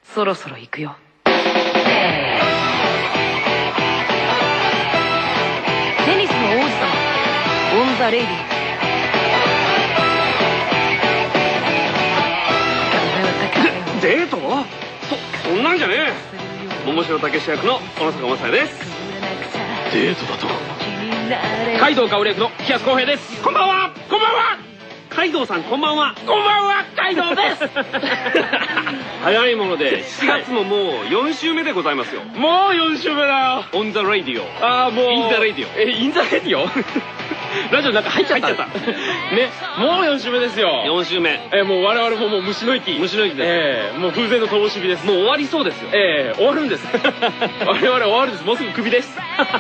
そろそろ行くよ。テニスの王子様、オン・ザ・レイディー。デート？そんなんじゃねえ。桃城武史役の小野坂雅也です。 デートだと。 海道薫役の木安康平です。こんばんは。こんばんは。海道さんこんばんは。こんばんは。海道です。早いもので7月ももう4週目でございますよ。 もう4週目だよ。 オンザラディオ。 ああもう。 インザラディオ。 インザラディオ。ラジオの中入っちゃった。ね、もう4週目ですよ。 4週目。 もう我々ももう虫の息。 虫の息です。 もう風前の灯火です。 もう終わりそうですよ。 終わるんです。我々終わるんです。もうすぐクビです。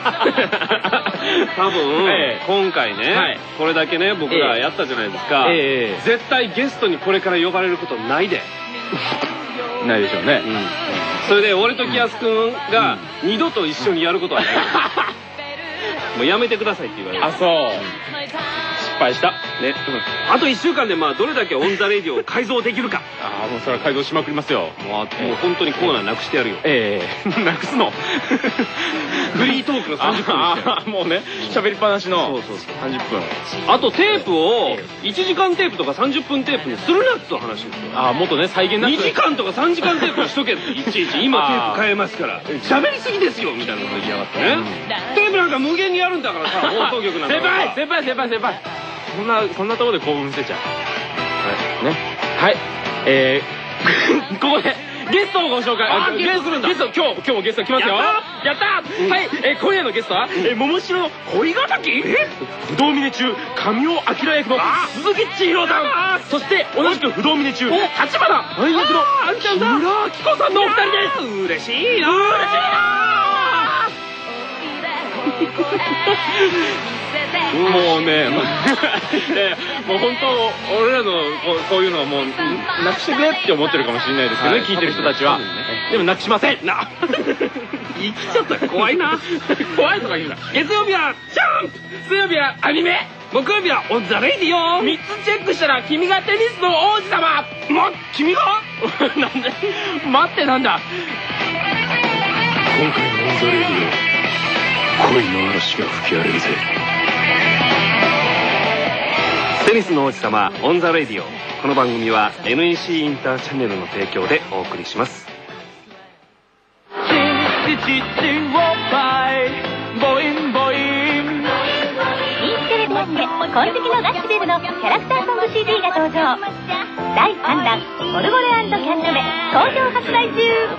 多分、今回ね、これだけね、僕らやったじゃないですか。絶対ゲストにこれから呼ばれることないで。 ないでしょうね。 それで俺と木安くんが二度と一緒にやることはない。もうやめてくださいって言われる。 あ、そう。失敗した。 ね。あと1週間でまあどれだけオンザレディを改造できるか。 ああ、もうそれは改造しまくりますよ。 もう本当にコーナーなくしてやるよ。 なくすの。 フリートークの30分にして。 もうね、喋りっぱなしの 30 分。 あとテープを1時間テープとか30分テープにするなって話ですよ。 ああ、もっとね、再現なく 2時間とか3時間テープにしとけって、いちいち今テープ変えますから喋りすぎですよみたいなこと言いやがってね。テープなんか無限にやるんだからさ、放送局なんだから。 先輩そんなところで興奮してちゃう。ね。はい。ここでゲストをご紹介。 ゲストするんだ。 ゲスト今日もゲスト来ますよ。やったー。はい。今夜のゲストは桃城の恋敵。不動峰中神尾明役の鈴木千尋さん。そして同じく不動峰中立花愛役の木村明子さんのお二人です。 嬉しいな。 もうね、もう本当俺らのこういうのはもうなくしてくれって思ってるかもしれないですけどね、聞いてる人たちは。でもなくしません。 生きちゃったら怖いな。 怖いとか言うな。 月曜日はジャンプ、 水曜日はアニメ、 木曜日はオンザレディオ。 3つチェックしたら君がテニスの王子様。 君がなんで待ってなんだ。 今回のオンザレディオ、恋の嵐が吹き荒れるぜ。 テニスの王子様オンザレディオ。この番組は NEC インターチャンネルの提供でお送りします。 インテレビマスケ金色のダッシュベルのキャラクターソング CD が登場。第3弾ボルボル&キャンヌメ好評発売中。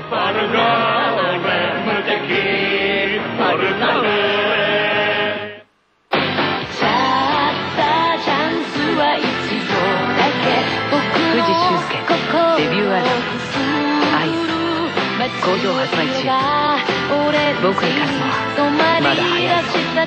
藤修介デビューアルバム「アイス」好評発売中。僕に勝つのはまだ早い。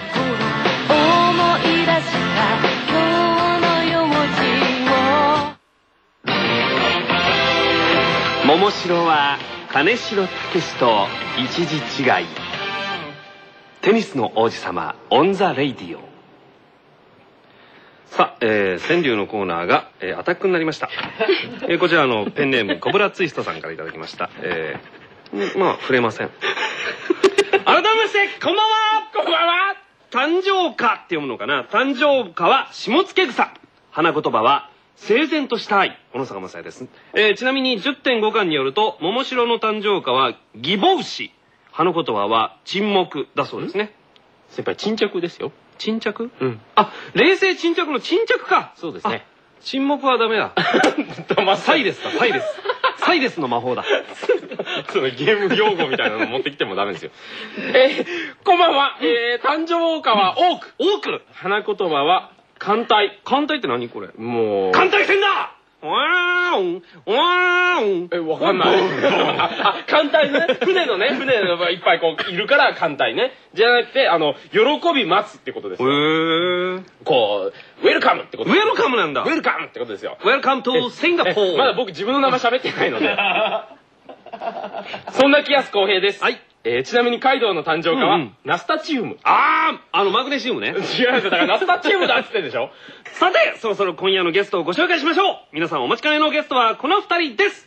桃城は金城武史と一時違い。テニスの王子様オンザレイディオ。さあ、川柳のコーナーが、アタックになりました。こちらペンネームコブラツイストさんからいただきました。まあ触れません。改めましてこんばんは。 こんばんは。 誕生花って読むのかな。誕生花は下付草。花言葉は整然とした愛。小野坂雅也です。ちなみに 10.5 巻によると桃城の誕生花は義母牛。花言葉は沈黙だそうですね。 先輩沈着ですよ。 沈着？あ、冷静沈着の沈着か。 そうですね。 沈黙はダメだ。サイレスだ、サイレス。サイレスの魔法だ。 そのゲーム用語みたいなの持ってきてもダメですよ。こんばんは。誕生花は多く。 多く。 花言葉は艦隊。 艦隊って何これ？ もう。 艦隊戦だ。わーんわーん。 わかんない。艦隊ね。船のいっぱいこういるから艦隊ね。じゃなくて喜び待つってことですよ。こうウェルカムってこと。 ウェルカムなんだ。 ウェルカムってことですよ。 ウェルカムとシンガポー。 まだ僕自分の名前喋ってないので。そんな木安康平です。 はい。 ちなみにカイドウの誕生花はナスタチウム。 マグネシウムね。 違うんですよ。だからナスタチウムだっつってんでしょ。 さて、そろそろ今夜のゲストをご紹介しましょう。皆さんお待ちかねのゲストはこの2人です。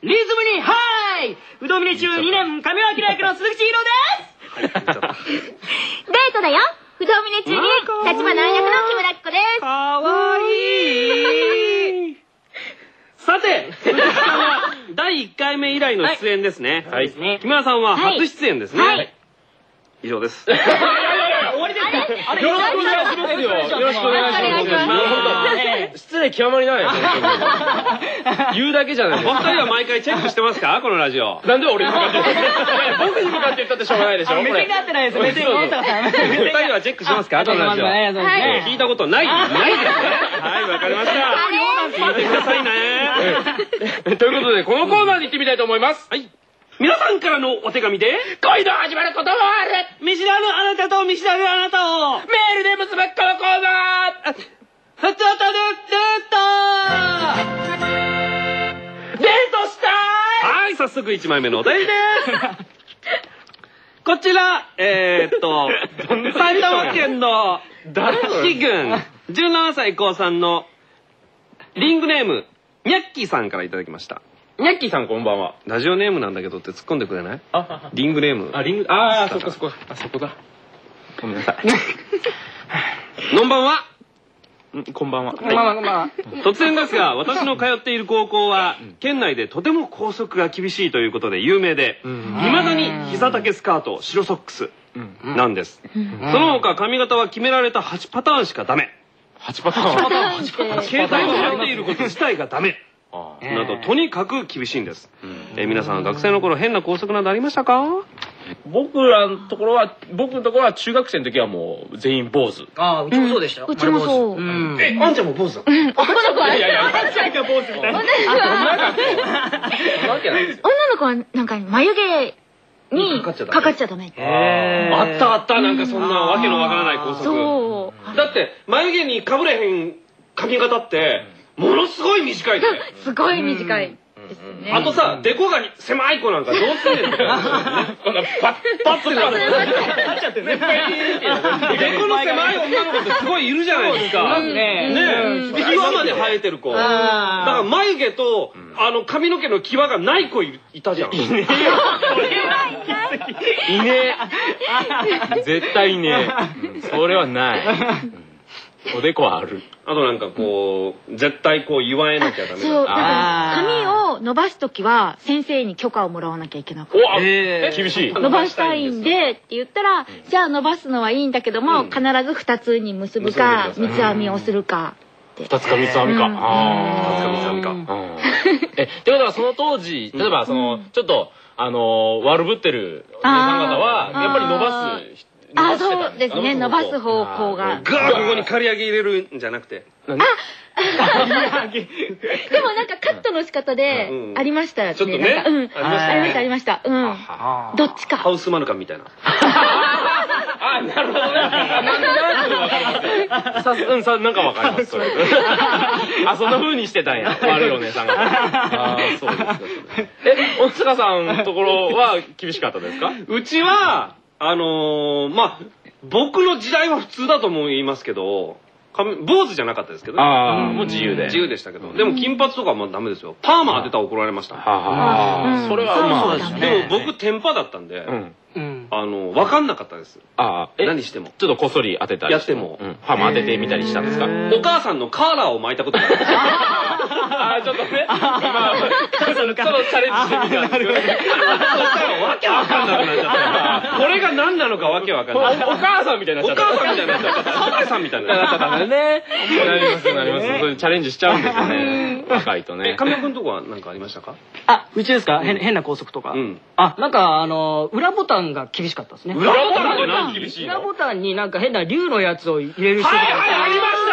リズムにはーい、不動峰中2年神尾明役の鈴木千尋です。 デートだよ。不動峰中2年立花役の木村貴子です。 かわいい。さて、鈴木さんは第1回目以来の出演ですね。 はい。 木村さんは初出演ですね。 はい。 以上です。 終わりですか？よろしくお願いしますよ。よろしくお願いします。失礼極まりない。言うだけじゃない。 お二人は毎回チェックしてますか、このラジオ。 なんで俺に向かって僕に向かって言ったってしょうがないでしょ。 目線が合ってないです。目線が合ってない。 お二人はチェックしますか、このラジオ。聞いたことないですね。はい、わかりました。聞いてくださいね。 ということで、このコーナーに行ってみたいと思います。 はい。皆さんからのお手紙で、 恋の始まることもある。 見知らぬあなたと見知らぬあなたを、 メールで結ぶこのコーナー。 ふつおたでデートしたはい、早速1枚目のお便りです。こちら、埼玉県の木郡17歳高3のリングネームニャッキーさんからいただきました。 ニャッキーさんこんばんは。 ラジオネームなんだけどって突っ込んでくれない？ あ、 リングネーム。 あ、リング、ああ、そこそこ。あ、そこだ。ごめんなさい。 こんばんは。 こんばんは。 突然ですが、私の通っている高校は、県内でとても校則が厳しいということで有名で、未だに膝丈スカート、白ソックスなんです。その他髪型は決められた8パターンしかダメ。 8パターン。 携帯を持っていること自体がダメ。など、とにかく厳しいんです。皆さん、学生の頃変な校則などありましたか？ 僕のところは中学生の時はもう全員坊主。 ああ、うちもそうでしたよ。 うちもそう。 え、あんちゃんも坊主だ。 男の子は、 いやいや、あんちゃんが坊主みたいな。 女の子はなんか眉毛にかかっちゃダメ。 あったあった、なんかそんなわけのわからない校則。 そう。 だって、眉毛にかぶれへん髪型って、ものすごい短いね。 すごい短いですね。 あとさ、デコが狭い子なんかどうすんねんとか。こんなパッパッとなる。デコの狭い女の子ってすごいいるじゃないですか。ねえ。際まで生えてる子。だから眉毛と、髪の毛の際がない子いたじゃん。いねえ。いねえ。絶対いねえ。それはない。おでこはある。 あとなんかこう、絶対こう言わえなきゃダメだ。 そう、だから髪を伸ばすときは先生に許可をもらわなきゃいけなくて。厳しい。 伸ばしたいんでって言ったら、じゃあ伸ばすのはいいんだけども、必ず2つに結ぶか、三つ編みをするか。 2つか3つ編みか。 2つか3つ編みか。 ってことはその当時、例えばその、ちょっと、悪ぶってるお姉さん方は、やっぱり伸ばす。 あ、そうですね。伸ばす方向が。 ガーここに刈り上げ入れるんじゃなくて。 でもなんかカットの仕方でありましたよね。 ちょっとね。 ありました。どっちか。 ハウスマヌカンみたいな。 あ、なるほどね。なんかわかります。あ、そんな風にしてたんや。悪いお姉さんが。あ、そうですか。大塚さんのところは厳しかったですか？ うちは、まあ、僕の時代は普通だと思いますけど、坊主じゃなかったですけど、 もう自由で。 自由でしたけど、でも金髪とかもダメですよ。パーマ当てたら怒られました。 それはまあ、 でも僕、テンパだったんで、わかんなかったです。何しても。 ちょっとこっそり当てたり。 やっても。 パーマ当ててみたりしたんですか？ お母さんのカーラーを巻いたことがある。 ちょっとね。ちょっとチャレンジしてみたんですよね。 わけわかんなくなっちゃった。これが何なのかわけわかんない。 お母さんみたいになっちゃった。 お母さんみたいになっちゃった。サザエさんみたいになっちゃった。 ね。なります。そういうチャレンジしちゃうんですよね。若いとね。 神尾くんとこは何かありましたか？ あ、うちですか？変な校則とか。あ、なんか裏ボタンが厳しかったですね。 裏ボタンって何厳しいの？ 裏ボタンになんか変な竜のやつを入れる人とか。 ありました！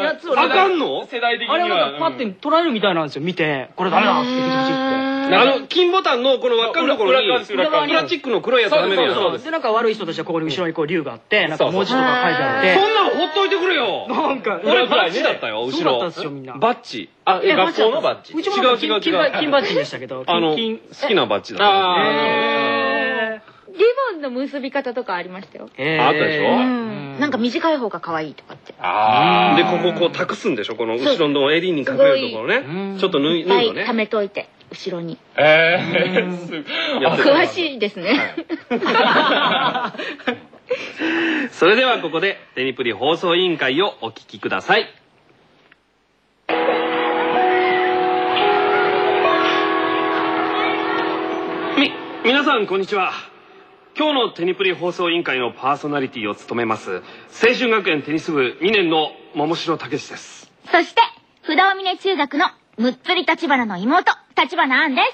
やつをあかんの？ 世代的には。 あれなんかパッて捉えるみたいなんですよ。見て、これダメだって言ってほしいって。 金ボタンのこの輪っかのところにプラスチックの黒いやつはめるやん。 で、なんか悪い人たちはここに後ろにこう竜があって、なんか文字とか書いてあって。 そんなのほっといてくれよ。 なんか俺バッチだったよ、後ろ。 そうだったんですよみんな。 バッチ。 あ、学校のバッチ。 うちも金バッジでしたけど。 好きなバッチだった。 ボンの結び方とかありましたよ。 あったでしょ。 なんか短い方が可愛いとかって。 で、こう託すんでしょ、この後ろの襟に隠れるところね。ちょっと縫うのね。 溜めといて、後ろに。 詳しいですね。 それではここでテニプリ放送委員会をお聞きください。皆さんこんにちは。今日のテニプリ放送委員会のパーソナリティを務めます青春学園テニス部2年の桃城武史です。 そして不動峰中学のむっつり立花の妹立花杏です。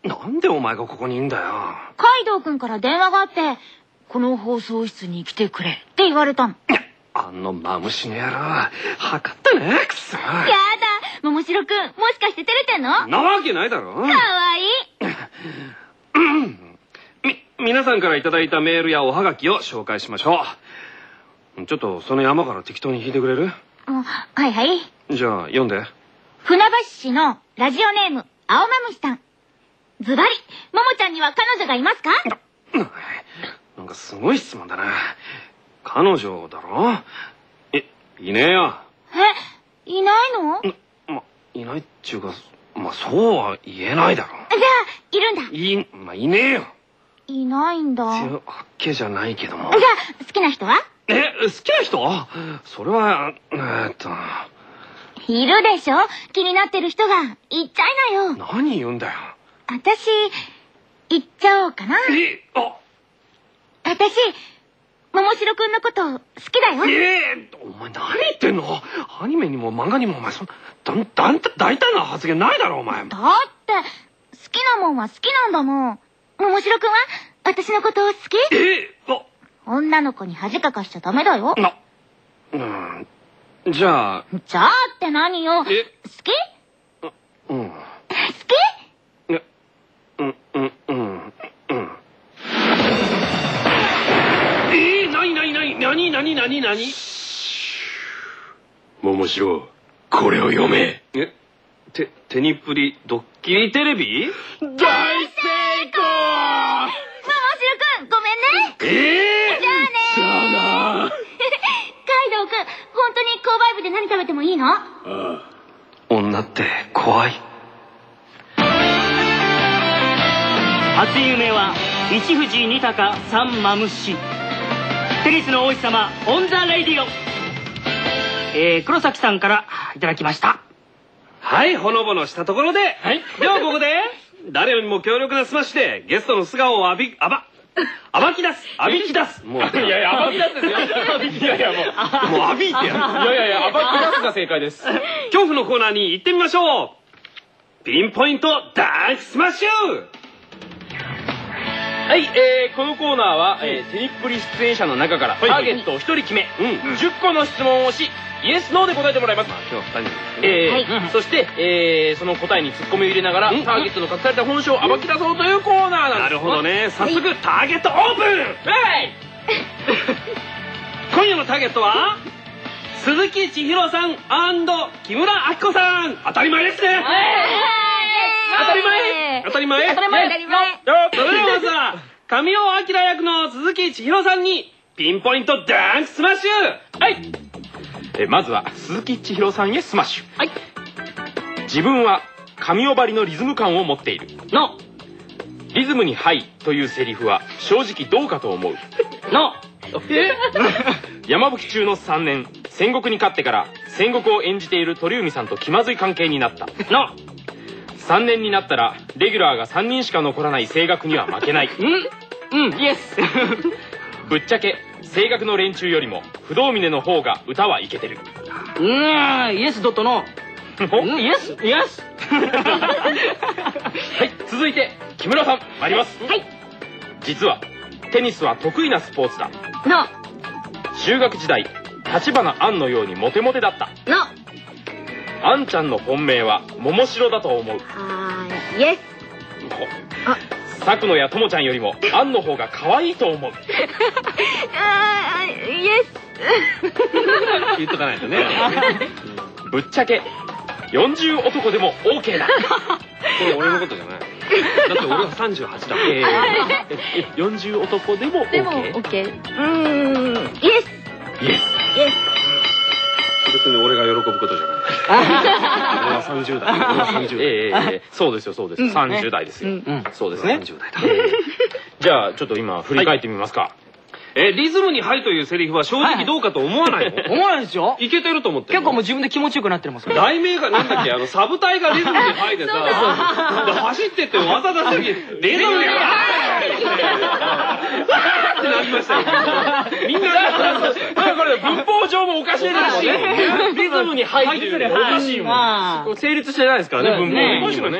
なんでお前がここにいんだよ。 カイドウくんから電話があって、この放送室に来てくれって言われたの。 あのマムシの野郎、測ったね、くそ。やだ、 桃城くん、もしかして照れてんの？ なわけないだろ。かわいい。皆さんからいただいたメールやおはがきを紹介しましょう。ちょっとその山から適当に引いてくれる？ はいはい。 じゃあ読んで。 船橋市のラジオネーム青マムシさん。ズバリ、ももちゃんには彼女がいますか？ なんかすごい質問だな。彼女だろ？いねえよ。 いないの？ いないっちゅうか、そうは言えないだろ。 じゃあ、いるんだ。 いねえよ。 いないんだ。 わけじゃないけども。 じゃあ、好きな人は？ 好きな人？それは、 いるでしょ？気になってる人が。言っちゃいなよ。 何言うんだよ。 私、言っちゃおうかな。私、桃城くんのこと好きだよ。 お前何言ってんの？アニメにも漫画にもお前大胆な発言ないだろお前。 だって、好きなもんは好きなんだもん。桃城くんは私のこと好き？女の子に恥かかしちゃダメだよ。 じゃあって何よ。好き？好き？ 何？ 桃城、これを読め。 テニプリドッキリテレビ？ 大成功！ 桃城くん、ごめんね。じゃあね。カイドウくん、本当に購買部で何食べてもいいの？ 女って怖い。 初夢は一富士二鷹三マムシ。テニスの王子様オンザレイディオ。黒崎さんからいただきました。 はい、ほのぼのしたところで、ではここで誰よりも強力なスマッシュでゲストの素顔を暴き出す。もう暴き出すですよ。 もう暴いてやる。 暴き出すが正解です。 恐怖のコーナーに行ってみましょう。ピンポイントダンクスマッシュ。 はい、このコーナーは、テニプリ出演者の中からターゲットを1人決め、10個の質問をし、イエスノーで答えてもらいます。 今日2人そして、その答えにツッコミを入れながら、ターゲットの隠された本性を暴き出そうというコーナーなんです。 なるほどね。早速ターゲットオープン。今夜のターゲットは鈴木千尋さん&木村明子さん。当たり前ですね。当たり前。それではまずは神尾明役の鈴木千尋さんにピンポイントダンクスマッシュ。 まずは鈴木千尋さんへスマッシュ。自分は神尾張りのリズム感を持っている。リズムにはいというセリフは正直どうかと思う。山吹中の3年、戦国に勝ってから戦国を演じている鳥海さんと気まずい関係になった。3年になったらレギュラーが3人しか残らない声楽には負けない。 イエス。 ぶっちゃけ声楽の連中よりも不動峰の方が歌はいけてる。 イエスドットのイエス。 はい、続いて木村さん参ります。実はテニスは得意なスポーツだ。中学時代立花杏のようにモテモテだった。杏ちゃんの本命は桃城だと思う。 イエス。 作野やともちゃんよりも杏の方が可愛いと思う。 イエス。 言っとかないとね。 ぶっちゃけ 40男でも OK だ。 これ俺のことじゃない。だって俺は38だもん。 40男でも OK。 でも OK。イエス。 イエス。 イエス。 別に俺が喜ぶことじゃない。俺は30代。俺は30代。 そうですよ、そうです。30代ですよ。そうですね。 30代だ。 じゃあ、ちょっと今、振り返ってみますか。 リズムにはいというセリフは正直どうかと思わないの？ 思わないですよ。 いけてると思ってるの。 結構もう自分で気持ちよくなってますから。 題名がなんだっけ、サブ隊がリズムにはいでさ、走ってって技出すぎ、リズムにはいってなりましたよ。みんなこれ文法上もおかしいですもんね。リズムに入ってる。おかしいもん。成立してないですからね、文法的にもね。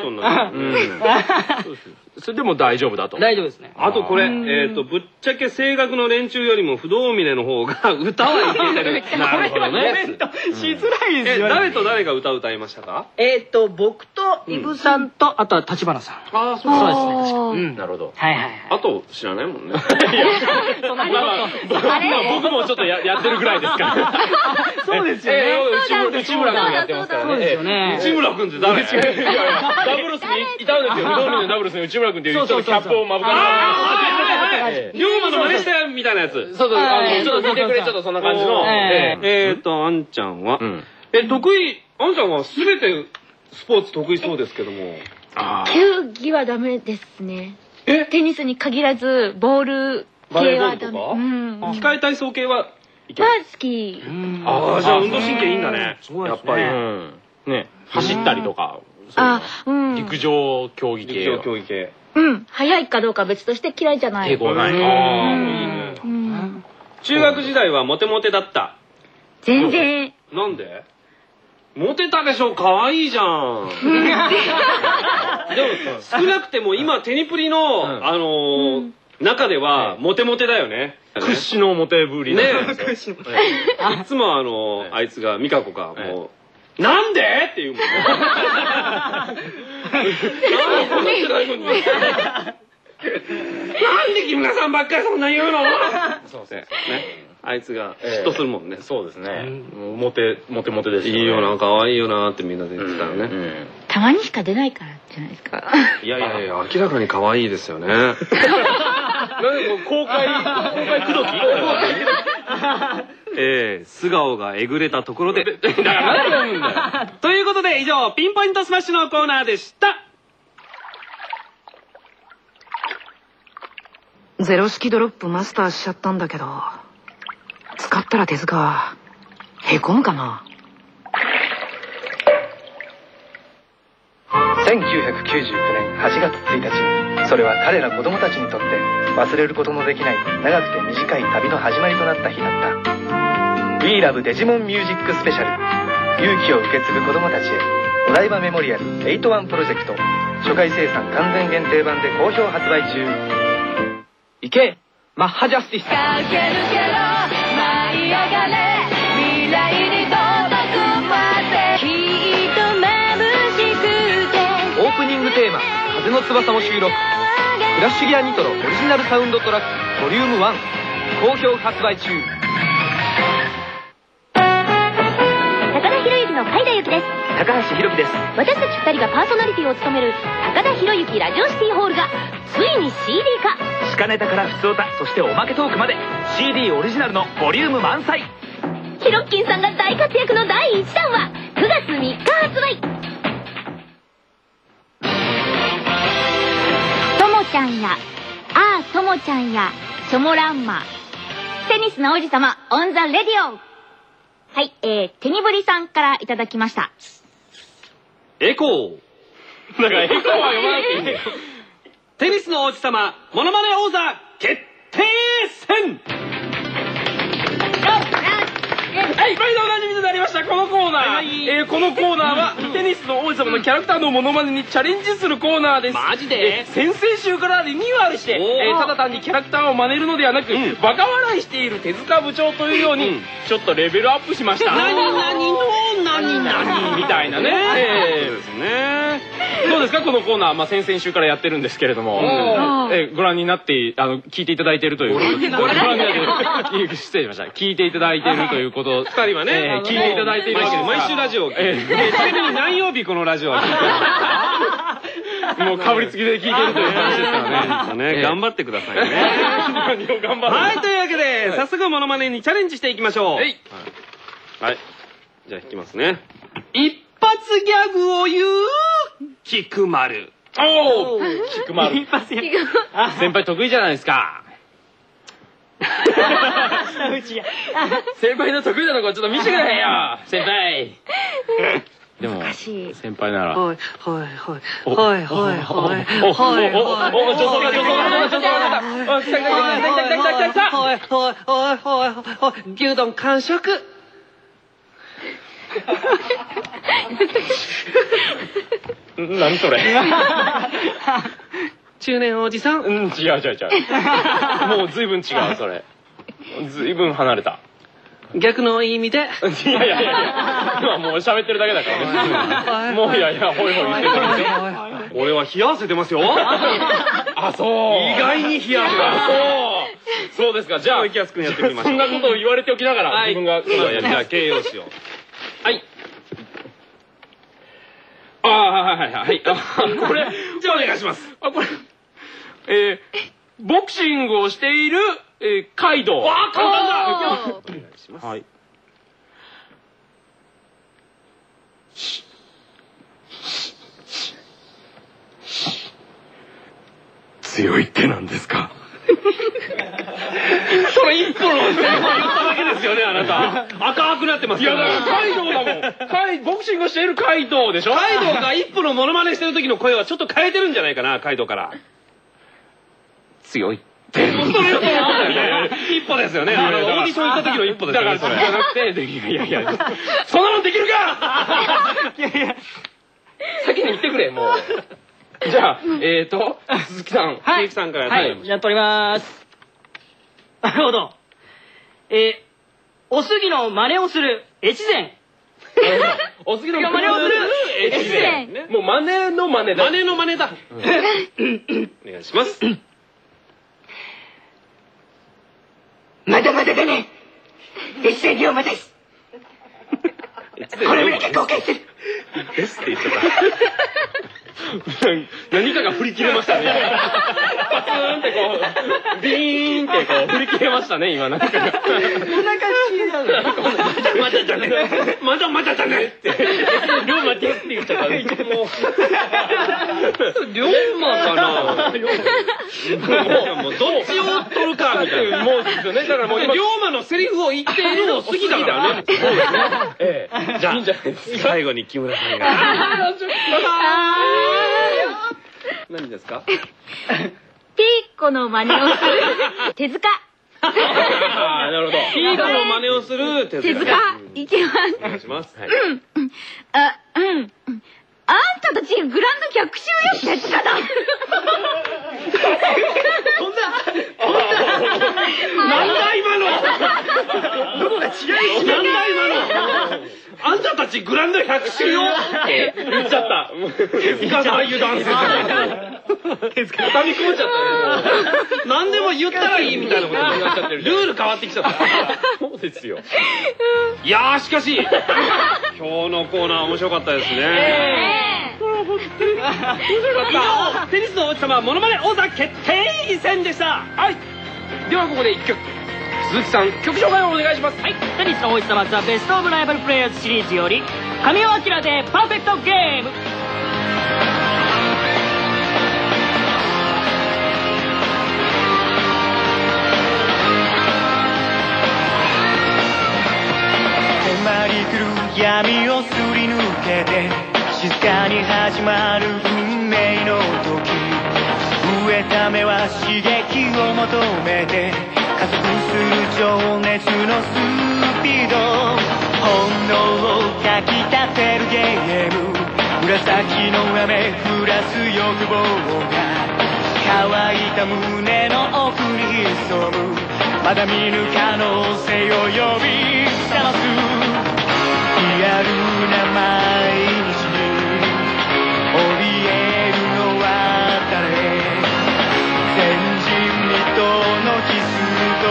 それでも大丈夫だと。 大丈夫ですね。 あとこれ、ぶっちゃけ声楽の連中よりも不動峰の方が歌はいけてる。 なるほどね。 しづらいですよね。 誰と誰が歌いましたか？ 僕とイブさんと、あとは立花さん。 ああ、そうですね。 なるほど。 はいはい。 あと知らないもんね。 僕もちょっとやってるぐらいですから。 そうですよね。 内村君やってますからね。 そうですよね。 内村君って誰？ ダブルスにいたんですよ。不動峰のダブルスに内村君っていう人がキャップをまぶかれて。 龍馬の真似したよみたいなやつ。 そうそう、ちょっと聞いてくれ、ちょっとそんな感じの。 あんちゃんは、あんちゃんは全てスポーツ得意そうですけども。 球技はダメですね。テニスに限らず、ボール系はダメ。 機械体操系はいける。 好き。 ああ、じゃあ運動神経いいんだね。やっぱり。 ね、走ったりとか。陸上競技系。 陸上競技系。 速いかどうかは別として嫌いじゃない。 抵抗ない。 ああ、いいね。中学時代はモテモテだった。 全然。 なんで？モテたでしょ、可愛いじゃん。でも少なくても今テニプリの中ではモテモテだよね。 屈指のモテぶりね。 いつもあいつが美香子がもうなんでって言うもんね。なんで木村さんばっかりそんな言うの？そうですね。あいつが嫉妬するもんね。 そうですね。モテですよね。 いいよな、可愛いよなってみんなで言ってたよね。 たまにしか出ないからじゃないですか。 いやいやいや、明らかに可愛いですよね。 なんで公開口説き？ 素顔がえぐれたところで。ということで以上、ピンポイントスマッシュのコーナーでした。 ゼロ式ドロップマスターしちゃったんだけど、使ったら手塚へこむかな。 1999年8月1日、それは彼ら子供たちにとって忘れることのできない長くて短い旅の始まりとなった日だった。 We Love デジモンミュージックスペシャル、勇気を受け継ぐ子供たちへお台場メモリアル81プロジェクト初回生産完全限定版で好評発売中。行けマッハジャスティス。オープニングテーマ「風の翼」も収録。フラッシュギアニトロオリジナルサウンドトラックボリューム1好評発売中。 高田博之の海田由紀です。 高橋宏樹です。 私たち2人がパーソナリティを務める高田博之ラジオシティホールがついに CD 化。 地下ネタから普通歌、そしておまけトークまで CD オリジナルのボリューム満載。 ヒロッキンさんが大活躍の第1弾は9月3日発売。ともちゃんやともちゃんやチョモランマテニスの王子様オンザレディオ。はい、テニブリさんからいただきました。 エコー。 だからエコーは読まなくていいんだよ。 テニスの王子様モノマネ王座決定戦。 はい、毎度おなじみとなりましたこのコーナー。このコーナーはテニスの王子様のキャラクターのモノマネにチャレンジするコーナーです。 マジで？ 先々週からリニューアルして、ただ単にキャラクターを真似るのではなく、バカ笑いしている手塚部長というように、ちょっとレベルアップしました。 何の何みたいなね。 そうですね。 どうですかこのコーナー、先々週からやってるんですけれども、ご覧になって聞いていただいているということで、ご覧になって失礼しました。聞いていただいているということ、 二人はね、 聞いていただいているわけです。 毎週ラジオを聞いて、ちなみに何曜日このラジオは聞いてる？ もうかぶりつきで聞いてるという話ですからね。 頑張ってくださいね。 何を頑張る？ はい、というわけで、早速モノマネにチャレンジしていきましょう。はい。じゃあ弾きますね。一発ギャグを言う菊丸。 おお、菊丸。一発ギャグ。先輩得意じゃないですか。先輩の得意なとこちょっと見せてくれよ、先輩。でも先輩なら。はいはいはいはいはいはい。お、助走が。来た。 牛丼完食。 何それ。 中年おじさん。 違う。もう随分違うそれ。随分離れた。 逆の意味で。 いや。今もう喋ってるだけだからね。もうほいほい言ってるんですよ。 俺は冷や汗出ますよ。 あ、そう。 意外に冷や汗が。 そうですか。じゃあ、 気安くやってみましょう。 そんなことを言われておきながら、自分が。 じゃあ、形容詞を。はい。 はい。これ、 じゃあお願いします。 これ、ボクシングをしている、カイドウ。 簡単だ。 お願いします。はい。 強いってなんですか？ それ一本の言っただけですよね、あなた。赤くなってますよ。いや、だからカイドウだもん。ボクシングをしているカイドウでしょ？ カイドウが一歩のモノマネしてる時の声はちょっと変えてるんじゃないかな、カイドウから。 強い。 一歩ですよね。オーディション行った時の一歩ですよね。 だからそれじゃなくて、いや、そんなのできるか！いや、先に言ってくれ、もう。じゃあ、鈴木さん。 鈴木さんからはい、じゃあ撮りまーす。なるほど。おすぎの真似をする越前。 おすぎの真似をする越前。もう真似の真似だ。 真似の真似だ。お願いします。 まだまだだね。越前龍馬です。これだけ公開する。 ですって言ってた。 何かが振り切れましたね。パツーンってこう、ビーンってこう振り切れましたね、今なんか。こんな感じなの。まだだね。まだだねって。龍馬ですって言っちゃった。 龍馬かな。もうどっちを取るかみたいな。 もうですよね。だからもう龍馬のセリフを言っているのを過ぎだからね。 じゃあいいんじゃないですか。 最後に木村さんが。何ですか？ ピーコの真似をする手塚。 なるほど。 ピーコの真似をする手塚。 いきます。 お願いします。 あんたたちグランド逆襲よ、手塚だ。 なんだ今の。どこが違いなんだ今の。あんたたちグランド100周よって言っちゃった。手塚大油断説。手塚畳み込んじゃったね。何でも言ったらいいみたいなことになっちゃってる。ルール変わってきちゃった。 そうですよ。 いやーしかし今日のコーナー面白かったですね。以上、テニスの王子様モノマネ王座決定戦でした。 はい。ではここで1曲。鈴木さん、曲紹介をお願いします。 はい。テニスの王子様ザ・ベストオブライバルプレイヤーズシリーズより神尾明でパーフェクトゲーム。 迫り来る闇をすり抜けて静かに始まる運命の時、飢えた目は刺激を求めて加速する情熱のスピード、本能をかきたてるゲーム、紫の雨降らす欲望が乾いた胸の奥に潜むまだ見ぬ可能性を呼び覚ます。リアルな毎日怯えるのは誰前人未到のキスと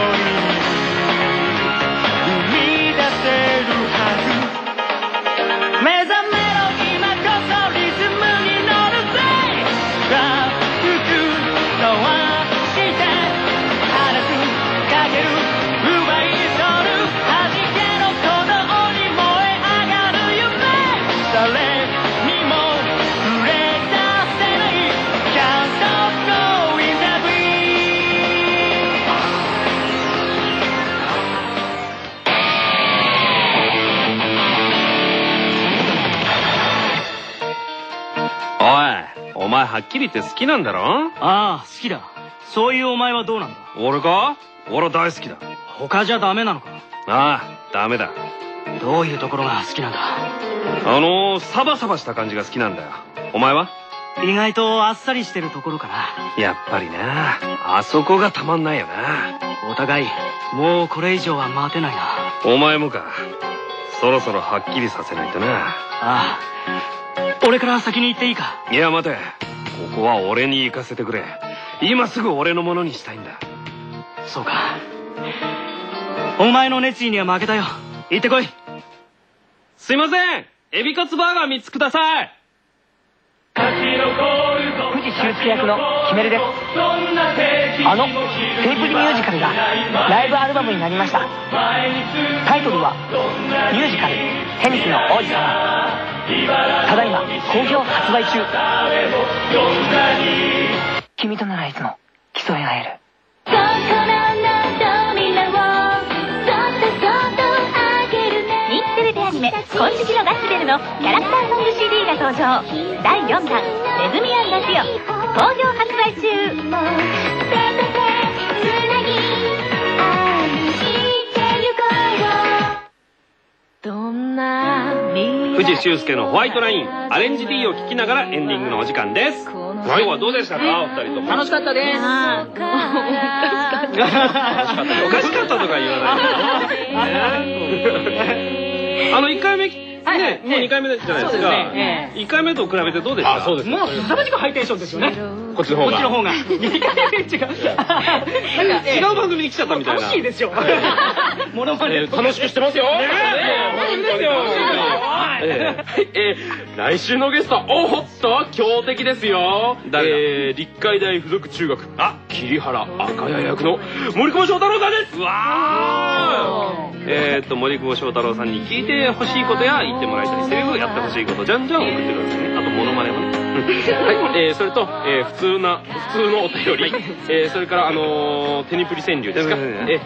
生み出せるはず目覚めろ今こそリズムに乗るぜさあ吹くのはして放つかける奪い取る弾けろ鼓動に燃え上がる夢誰にも触れさせない Can't stop going the beat おい、お前はっきり言って好きなんだろ？ ああ、好きだ。そういうお前はどうなんだ？ 俺か？俺大好きだ。 他じゃダメなのか？ ああ、ダメだ。 どういうところが好きなんだ？ サバサバした感じが好きなんだよ。お前は？ 意外とあっさりしてるところかな。 やっぱりな。あそこがたまんないよな。 お互い、もうこれ以上は待てないな。 お前もか。そろそろはっきりさせないとな。 ああ。俺から先に行っていいか？ いや待て。ここは俺に行かせてくれ。今すぐ俺のものにしたいんだ。 そうか。お前の熱意には負けたよ。行ってこい。 すいません。エビカツバーガー3つください。 藤修介役のキメルです。あのテープリミュージカルがライブアルバムになりました。タイトルはミュージカルテニスの王子様。ただいま好評発売中。君とならいつも競い合える。 日テレビアニメ「金色のガスベル」のキャラクターソング CD が登場。第4弾「ネズミ&ラジオ」好評発売中。 藤修介のホワイトラインアレンジ D を聞きながらエンディングのお時間です。今日はどうでしたか、お二人とも。 楽しかったです。 おかしかったとか言わないで。1回目ね、もう2回目じゃないですか。1回目と比べてどうでした？ そうです。 もう凄まじくハイテンションですよね。 こっちの方が。 こっちの方が。2回目違う。 違う番組に来ちゃったみたいな。 楽しいですよ。モノマネ楽しくしてますよ。来週のゲスト、おっと強敵ですよ。立海大附属中学桐原赤谷役の森久保祥太郎さんです。 わー。森久保祥太郎さんに聞いてほしいことや言ってもらいたいセリフ、やってほしいことじゃんじゃん送ってくださいね。あとモノマネもね。 はい、それと普通のお便り、それからテニプリ川柳ですか。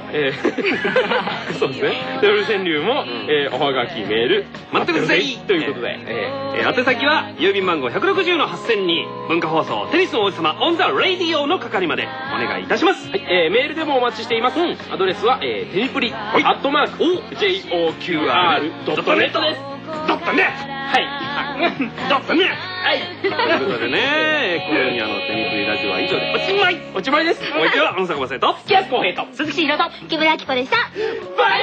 そうですね。テニプリ川柳もおはがきメール待ってくださいということで、 宛先は郵便番号160-8000に文化放送テニスの王子様オンザラディオの係までお願いいたします。 はい、メールでもお待ちしています。アドレスはテニプリ@JOQR.net です。 ドットネはいドットネはい。ということでね、今夜のテニプリラジオは以上でおしまいです。お相手は小野坂正と木安浩平と鈴木ひろと木村明子でした。 バイ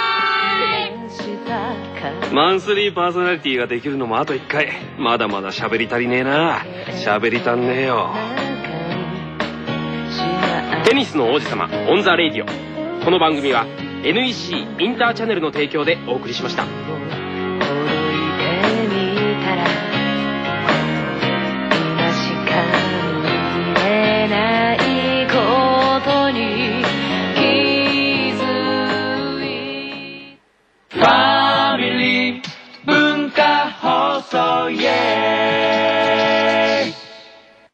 バーイ。 マンスリーパーソナリティができるのもあと1回。まだまだ喋り足りねえな。喋り足んねえよ。 テニスの王子様オンザレイディオ。この番組は NEC インターチャネルの提供でお送りしました。 今しか見えないことに